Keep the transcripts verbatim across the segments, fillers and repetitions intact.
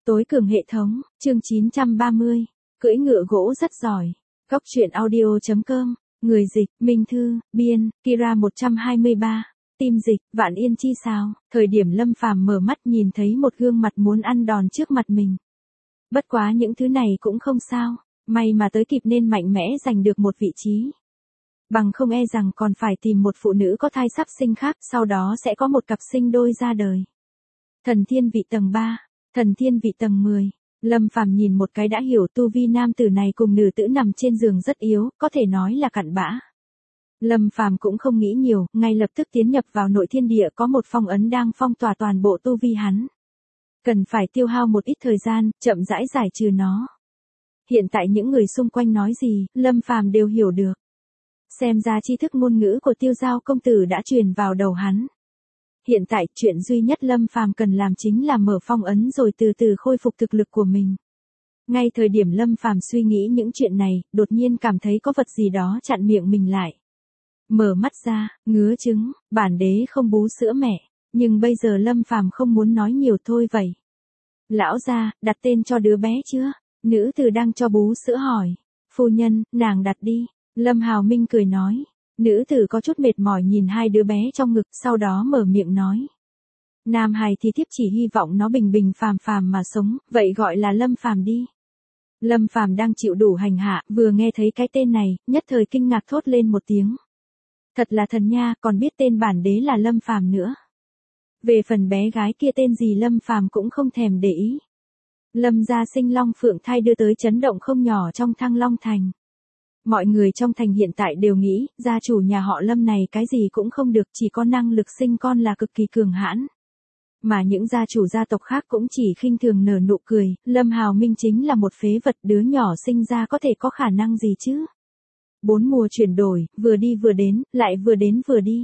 Tối cường hệ thống, chương chín trăm ba mươi. Cưỡi ngựa gỗ rất giỏi. Góc truyện audio chấm com. Người dịch, Minh Thư, biên, Kira một trăm hai mươi ba. Tim dịch, Vạn Yên Chi sao. Thời điểm Lâm Phàm mở mắt nhìn thấy một gương mặt muốn ăn đòn trước mặt mình. Bất quá những thứ này cũng không sao. May mà tới kịp nên mạnh mẽ giành được một vị trí. Bằng không e rằng còn phải tìm một phụ nữ có thai sắp sinh khác, sau đó sẽ có một cặp sinh đôi ra đời. Thần thiên vị tầng ba. Thần thiên vị tầng mười. Lâm Phàm nhìn một cái đã hiểu tu vi nam tử này cùng nữ tử nằm trên giường rất yếu, có thể nói là cặn bã. Lâm Phàm cũng không nghĩ nhiều, ngay lập tức tiến nhập vào nội thiên địa có một phong ấn đang phong tỏa toàn bộ tu vi hắn. Cần phải tiêu hao một ít thời gian, chậm rãi giải trừ nó. Hiện tại những người xung quanh nói gì, Lâm Phàm đều hiểu được. Xem ra tri thức ngôn ngữ của Tiêu Giao công tử đã truyền vào đầu hắn. Hiện tại, chuyện duy nhất Lâm Phàm cần làm chính là mở phong ấn rồi từ từ khôi phục thực lực của mình. Ngay thời điểm Lâm Phàm suy nghĩ những chuyện này, đột nhiên cảm thấy có vật gì đó chặn miệng mình lại. Mở mắt ra, ngứa trứng, bản đế không bú sữa mẹ, nhưng bây giờ Lâm Phàm không muốn nói nhiều thôi vậy. Lão gia, đặt tên cho đứa bé chưa? Nữ tử đang cho bú sữa hỏi. Phu nhân, nàng đặt đi. Lâm Hào Minh cười nói. Nữ tử có chút mệt mỏi nhìn hai đứa bé trong ngực, sau đó mở miệng nói. Nam hài thì thiếp chỉ hy vọng nó bình bình phàm phàm mà sống, vậy gọi là Lâm Phàm đi. Lâm Phàm đang chịu đủ hành hạ, vừa nghe thấy cái tên này, nhất thời kinh ngạc thốt lên một tiếng. Thật là thần nha, còn biết tên bản đế là Lâm Phàm nữa. Về phần bé gái kia tên gì Lâm Phàm cũng không thèm để ý. Lâm gia sinh long phượng thai đưa tới chấn động không nhỏ trong Thăng Long Thành. Mọi người trong thành hiện tại đều nghĩ, gia chủ nhà họ Lâm này cái gì cũng không được, chỉ có năng lực sinh con là cực kỳ cường hãn. Mà những gia chủ gia tộc khác cũng chỉ khinh thường nở nụ cười, Lâm Hào Minh chính là một phế vật, đứa nhỏ sinh ra có thể có khả năng gì chứ? Bốn mùa chuyển đổi, vừa đi vừa đến, lại vừa đến vừa đi.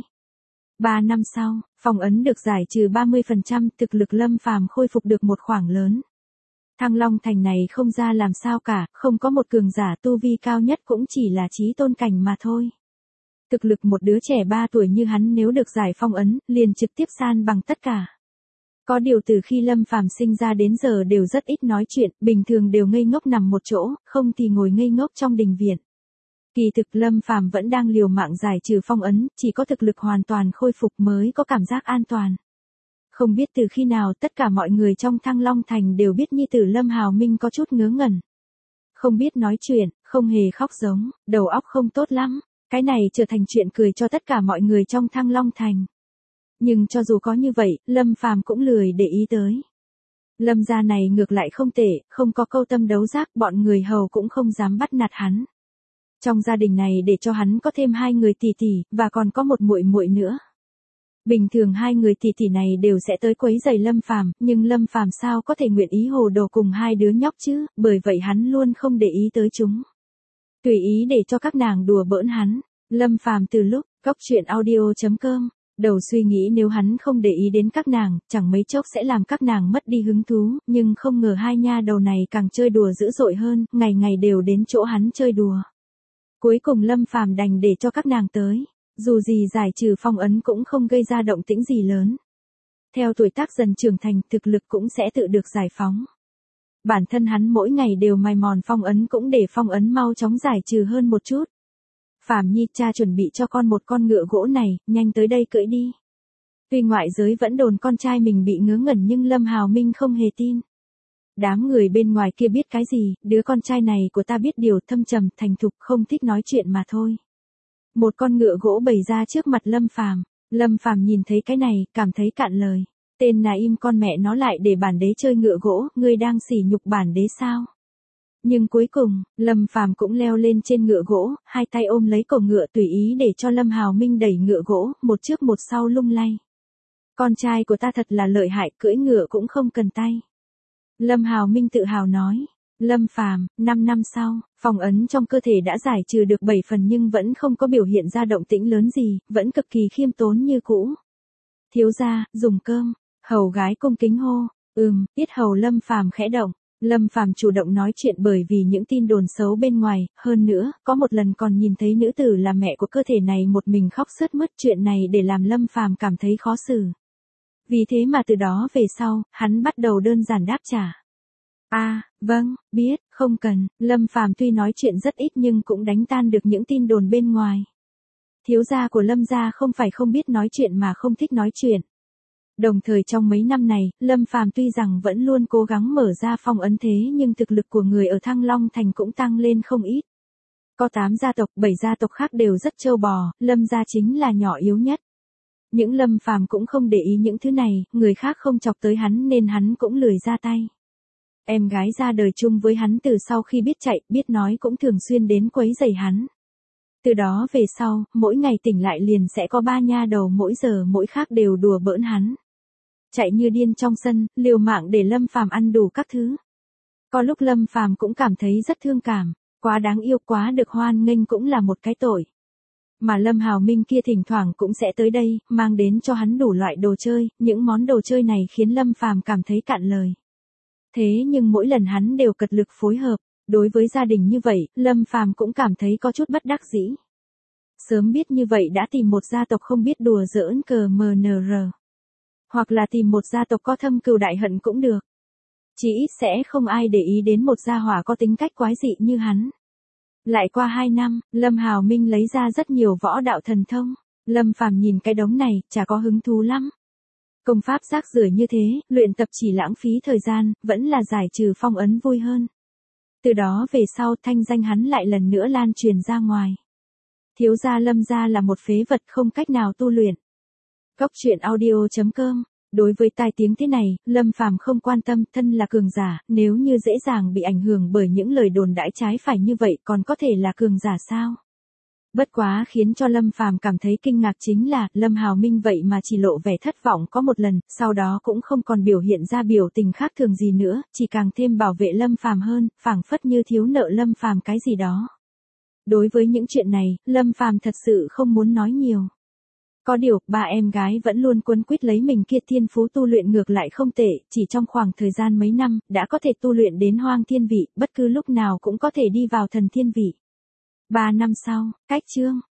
Ba năm sau, phong ấn được giải trừ ba mươi phần trăm, thực lực Lâm Phàm khôi phục được một khoảng lớn. Thăng Long Thành này không ra làm sao cả, không có một cường giả tu vi cao nhất cũng chỉ là chí tôn cảnh mà thôi. Thực lực một đứa trẻ ba tuổi như hắn nếu được giải phong ấn, liền trực tiếp san bằng tất cả. Có điều từ khi Lâm Phàm sinh ra đến giờ đều rất ít nói chuyện, bình thường đều ngây ngốc nằm một chỗ, không thì ngồi ngây ngốc trong đình viện. Kỳ thực Lâm Phàm vẫn đang liều mạng giải trừ phong ấn, chỉ có thực lực hoàn toàn khôi phục mới có cảm giác an toàn. Không biết từ khi nào tất cả mọi người trong Thăng Long Thành đều biết nhi tử Lâm Hào Minh có chút ngớ ngẩn. Không biết nói chuyện, không hề khóc giống, đầu óc không tốt lắm, cái này trở thành chuyện cười cho tất cả mọi người trong Thăng Long Thành. Nhưng cho dù có như vậy, Lâm Phàm cũng lười để ý tới. Lâm gia này ngược lại không tệ, không có câu tâm đấu giác, bọn người hầu cũng không dám bắt nạt hắn. Trong gia đình này để cho hắn có thêm hai người tỷ tỷ, và còn có một muội muội nữa. Bình thường hai người tỷ tỷ này đều sẽ tới quấy rầy Lâm Phàm, nhưng Lâm Phàm sao có thể nguyện ý hồ đồ cùng hai đứa nhóc chứ, bởi vậy hắn luôn không để ý tới chúng. Tùy ý để cho các nàng đùa bỡn hắn. Lâm Phàm từ lúc góc truyện audio chấm com, đầu suy nghĩ nếu hắn không để ý đến các nàng, chẳng mấy chốc sẽ làm các nàng mất đi hứng thú, nhưng không ngờ hai nha đầu này càng chơi đùa dữ dội hơn, ngày ngày đều đến chỗ hắn chơi đùa. Cuối cùng Lâm Phàm đành để cho các nàng tới. Dù gì giải trừ phong ấn cũng không gây ra động tĩnh gì lớn. Theo tuổi tác dần trưởng thành, thực lực cũng sẽ tự được giải phóng. Bản thân hắn mỗi ngày đều mài mòn phong ấn cũng để phong ấn mau chóng giải trừ hơn một chút. Phàm Nhi, cha chuẩn bị cho con một con ngựa gỗ này, nhanh tới đây cưỡi đi. Tuy ngoại giới vẫn đồn con trai mình bị ngớ ngẩn nhưng Lâm Hào Minh không hề tin. Đám người bên ngoài kia biết cái gì, đứa con trai này của ta biết điều, thâm trầm, thành thục, không thích nói chuyện mà thôi. Một con ngựa gỗ bày ra trước mặt Lâm Phàm. Lâm Phàm nhìn thấy cái này, cảm thấy cạn lời. Tên là im con mẹ nó lại để bản đế chơi ngựa gỗ, ngươi đang sỉ nhục bản đế sao? Nhưng cuối cùng, Lâm Phàm cũng leo lên trên ngựa gỗ, hai tay ôm lấy cổ ngựa tùy ý để cho Lâm Hào Minh đẩy ngựa gỗ, một trước một sau lung lay. Con trai của ta thật là lợi hại, cưỡi ngựa cũng không cần tay. Lâm Hào Minh tự hào nói. Lâm Phàm, năm năm sau, phong ấn trong cơ thể đã giải trừ được bảy phần nhưng vẫn không có biểu hiện ra động tĩnh lớn gì, vẫn cực kỳ khiêm tốn như cũ. Thiếu gia, dùng cơm. Hầu gái cung kính hô. Ừm, yết hầu Lâm Phàm khẽ động. Lâm Phàm chủ động nói chuyện bởi vì những tin đồn xấu bên ngoài, hơn nữa, có một lần còn nhìn thấy nữ tử là mẹ của cơ thể này một mình khóc sướt mướt, chuyện này để làm Lâm Phàm cảm thấy khó xử. Vì thế mà từ đó về sau, hắn bắt đầu đơn giản đáp trả. À, vâng, biết, không cần. Lâm Phàm tuy nói chuyện rất ít nhưng cũng đánh tan được những tin đồn bên ngoài. Thiếu gia của Lâm gia không phải không biết nói chuyện mà không thích nói chuyện. Đồng thời trong mấy năm này, Lâm Phàm tuy rằng vẫn luôn cố gắng mở ra phong ấn thế nhưng thực lực của người ở Thăng Long Thành cũng tăng lên không ít. Có tám gia tộc, bảy gia tộc khác đều rất trâu bò, Lâm gia chính là nhỏ yếu nhất. Những Lâm Phàm cũng không để ý những thứ này, người khác không chọc tới hắn nên hắn cũng lười ra tay. Em gái ra đời chung với hắn từ sau khi biết chạy, biết nói cũng thường xuyên đến quấy rầy hắn. Từ đó về sau, mỗi ngày tỉnh lại liền sẽ có ba nha đầu mỗi giờ mỗi khác đều đùa bỡn hắn. Chạy như điên trong sân, liều mạng để Lâm Phàm ăn đủ các thứ. Có lúc Lâm Phàm cũng cảm thấy rất thương cảm, quá đáng yêu, quá được hoan nghênh cũng là một cái tội. Mà Lâm Hào Minh kia thỉnh thoảng cũng sẽ tới đây, mang đến cho hắn đủ loại đồ chơi, những món đồ chơi này khiến Lâm Phàm cảm thấy cạn lời. Thế nhưng mỗi lần hắn đều cật lực phối hợp, đối với gia đình như vậy, Lâm Phàm cũng cảm thấy có chút bất đắc dĩ. Sớm biết như vậy đã tìm một gia tộc không biết đùa giỡn cờ mờ nờ rờ. Hoặc là tìm một gia tộc có thâm cừu đại hận cũng được. Chỉ ít sẽ không ai để ý đến một gia hỏa có tính cách quái dị như hắn. Lại qua hai năm, Lâm Hào Minh lấy ra rất nhiều võ đạo thần thông. Lâm Phàm nhìn cái đống này, chả có hứng thú lắm. Công pháp rác rưởi như thế, luyện tập chỉ lãng phí thời gian, vẫn là giải trừ phong ấn vui hơn. Từ đó về sau thanh danh hắn lại lần nữa lan truyền ra ngoài. Thiếu gia Lâm gia là một phế vật không cách nào tu luyện. Góc truyện audio chấm com. Đối với tai tiếng thế này, Lâm Phàm không quan tâm, thân là cường giả, nếu như dễ dàng bị ảnh hưởng bởi những lời đồn đãi trái phải như vậy còn có thể là cường giả sao? Bất quá khiến cho Lâm Phàm cảm thấy kinh ngạc chính là, Lâm Hào Minh vậy mà chỉ lộ vẻ thất vọng có một lần, sau đó cũng không còn biểu hiện ra biểu tình khác thường gì nữa, chỉ càng thêm bảo vệ Lâm Phàm hơn, phảng phất như thiếu nợ Lâm Phàm cái gì đó. Đối với những chuyện này, Lâm Phàm thật sự không muốn nói nhiều. Có điều, ba em gái vẫn luôn quấn quýt lấy mình kia, thiên phú tu luyện ngược lại không tệ, chỉ trong khoảng thời gian mấy năm, đã có thể tu luyện đến hoang thiên vị, bất cứ lúc nào cũng có thể đi vào thần thiên vị. Ba năm sau, cách chương.